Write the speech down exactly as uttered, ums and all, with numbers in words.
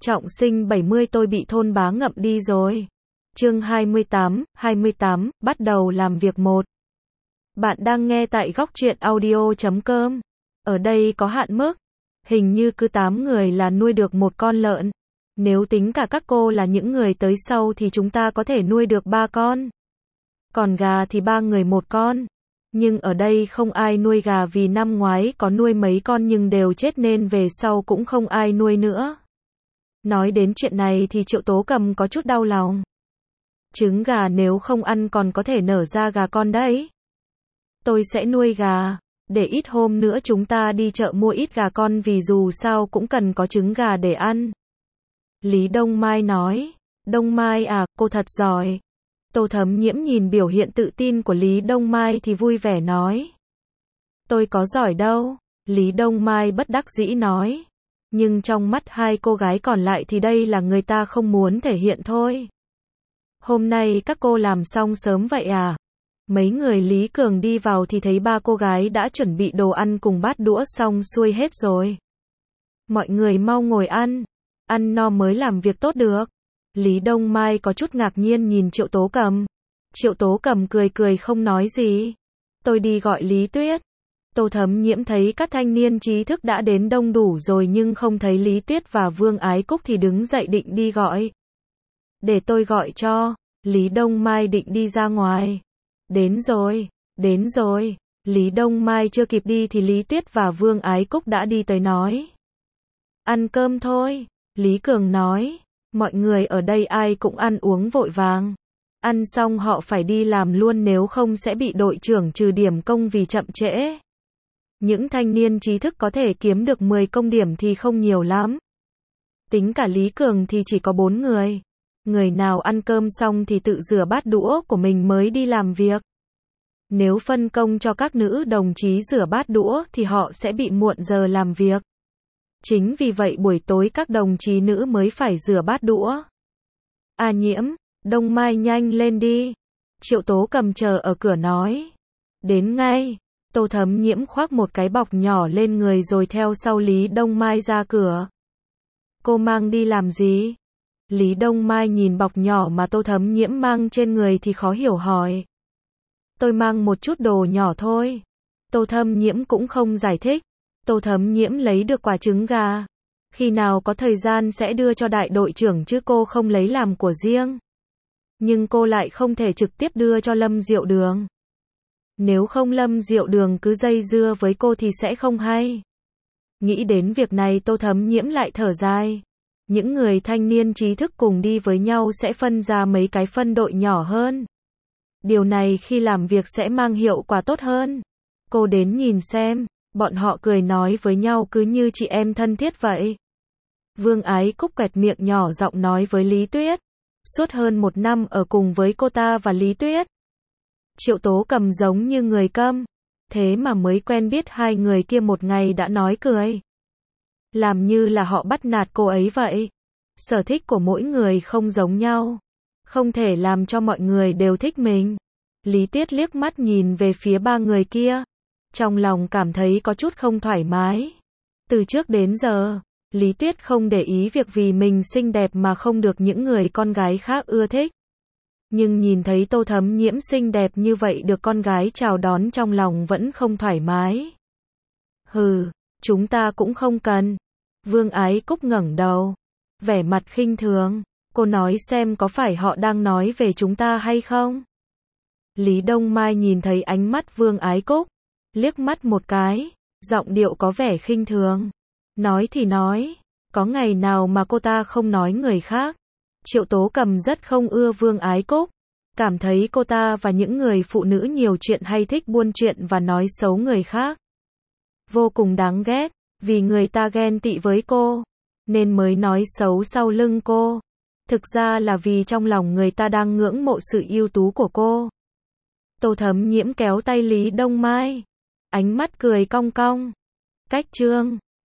Trọng sinh bảy mươi tôi bị thôn bá ngậm đi rồi. Chương hai mươi tám, hai mươi tám, bắt đầu làm việc một. Bạn đang nghe tại góc truyện audio chấm com. Ở đây có hạn mức. Hình như cứ tám người là nuôi được một con lợn. Nếu tính cả các cô là những người tới sau thì chúng ta có thể nuôi được ba con. Còn gà thì ba người một con. Nhưng ở đây không ai nuôi gà vì năm ngoái có nuôi mấy con nhưng đều chết nên về sau cũng không ai nuôi nữa. Nói đến chuyện này thì Triệu Tố Cầm có chút đau lòng. Trứng gà nếu không ăn còn có thể nở ra gà con đấy. Tôi sẽ nuôi gà, để ít hôm nữa chúng ta đi chợ mua ít gà con vì dù sao cũng cần có trứng gà để ăn. Lý Đông Mai nói. Đông Mai à, cô thật giỏi. Tô Thấm Nhiễm nhìn biểu hiện tự tin của Lý Đông Mai thì vui vẻ nói. Tôi có giỏi đâu, Lý Đông Mai bất đắc dĩ nói. Nhưng trong mắt hai cô gái còn lại thì đây là người ta không muốn thể hiện thôi. Hôm nay các cô làm xong sớm vậy à? Mấy người Lý Cường đi vào thì thấy ba cô gái đã chuẩn bị đồ ăn cùng bát đũa xong xuôi hết rồi. Mọi người mau ngồi ăn, ăn no mới làm việc tốt được. Lý Đông Mai có chút ngạc nhiên nhìn Triệu Tố Cầm. Triệu Tố Cầm cười cười không nói gì. Tôi đi gọi Lý Tuyết. Tô Thấm Nhiễm thấy các thanh niên trí thức đã đến đông đủ rồi nhưng không thấy Lý Tuyết và Vương Ái Cúc thì đứng dậy định đi gọi. Để tôi gọi cho. Lý Đông Mai định đi ra ngoài. Đến rồi, đến rồi. Lý Đông Mai chưa kịp đi thì Lý Tuyết và Vương Ái Cúc đã đi tới nói. Ăn cơm thôi. Lý Cường nói. Mọi người ở đây ai cũng ăn uống vội vàng. Ăn xong họ phải đi làm luôn nếu không sẽ bị đội trưởng trừ điểm công vì chậm trễ. Những thanh niên trí thức có thể kiếm được mười công điểm thì không nhiều lắm. Tính cả Lý Cường thì chỉ có bốn người. Người nào ăn cơm xong thì tự rửa bát đũa của mình mới đi làm việc. Nếu phân công cho các nữ đồng chí rửa bát đũa thì họ sẽ bị muộn giờ làm việc. Chính vì vậy buổi tối các đồng chí nữ mới phải rửa bát đũa. A Nhiễm, Đông Mai nhanh lên đi. Triệu Tố Cầm chờ ở cửa nói. Đến ngay. Tô Thấm Nhiễm khoác một cái bọc nhỏ lên người rồi theo sau Lý Đông Mai ra cửa. Cô mang đi làm gì? Lý Đông Mai nhìn bọc nhỏ mà Tô Thấm Nhiễm mang trên người thì khó hiểu hỏi. Tôi mang một chút đồ nhỏ thôi. Tô Thấm Nhiễm cũng không giải thích. Tô Thấm Nhiễm lấy được quả trứng gà. Khi nào có thời gian sẽ đưa cho đại đội trưởng chứ cô không lấy làm của riêng. Nhưng cô lại không thể trực tiếp đưa cho Lâm Diệu Đường. Nếu không Lâm Diệu Đường cứ dây dưa với cô thì sẽ không hay. Nghĩ đến việc này Tô Thấm Nhiễm lại thở dài. Những người thanh niên trí thức cùng đi với nhau sẽ phân ra mấy cái phân đội nhỏ hơn. Điều này khi làm việc sẽ mang hiệu quả tốt hơn. Cô đến nhìn xem. Bọn họ cười nói với nhau cứ như chị em thân thiết vậy. Vương Ái Cúc quẹt miệng nhỏ giọng nói với Lý Tuyết. Suốt hơn một năm ở cùng với cô ta và Lý Tuyết. Triệu Tố Cầm giống như người câm. Thế mà mới quen biết hai người kia một ngày đã nói cười. Làm như là họ bắt nạt cô ấy vậy. Sở thích của mỗi người không giống nhau. Không thể làm cho mọi người đều thích mình. Lý Tuyết liếc mắt nhìn về phía ba người kia. Trong lòng cảm thấy có chút không thoải mái. Từ trước đến giờ, Lý Tuyết không để ý việc vì mình xinh đẹp mà không được những người con gái khác ưa thích. Nhưng nhìn thấy Tô Thấm Nhiễm xinh đẹp như vậy được con gái chào đón trong lòng vẫn không thoải mái. Hừ, chúng ta cũng không cần. Vương Ái Cúc ngẩng đầu. Vẻ mặt khinh thường. Cô nói xem có phải họ đang nói về chúng ta hay không? Lý Đông Mai nhìn thấy ánh mắt Vương Ái Cúc. Liếc mắt một cái, giọng điệu có vẻ khinh thường. Nói thì nói, có ngày nào mà cô ta không nói người khác. Triệu Tố Cầm rất không ưa Vương Ái Cúc. Cảm thấy cô ta và những người phụ nữ nhiều chuyện hay thích buôn chuyện và nói xấu người khác. Vô cùng đáng ghét, vì người ta ghen tị với cô, nên mới nói xấu sau lưng cô. Thực ra là vì trong lòng người ta đang ngưỡng mộ sự ưu tú của cô. Tô Thấm Nhiễm kéo tay Lý Đông Mai. Ánh mắt cười cong cong. Cách chương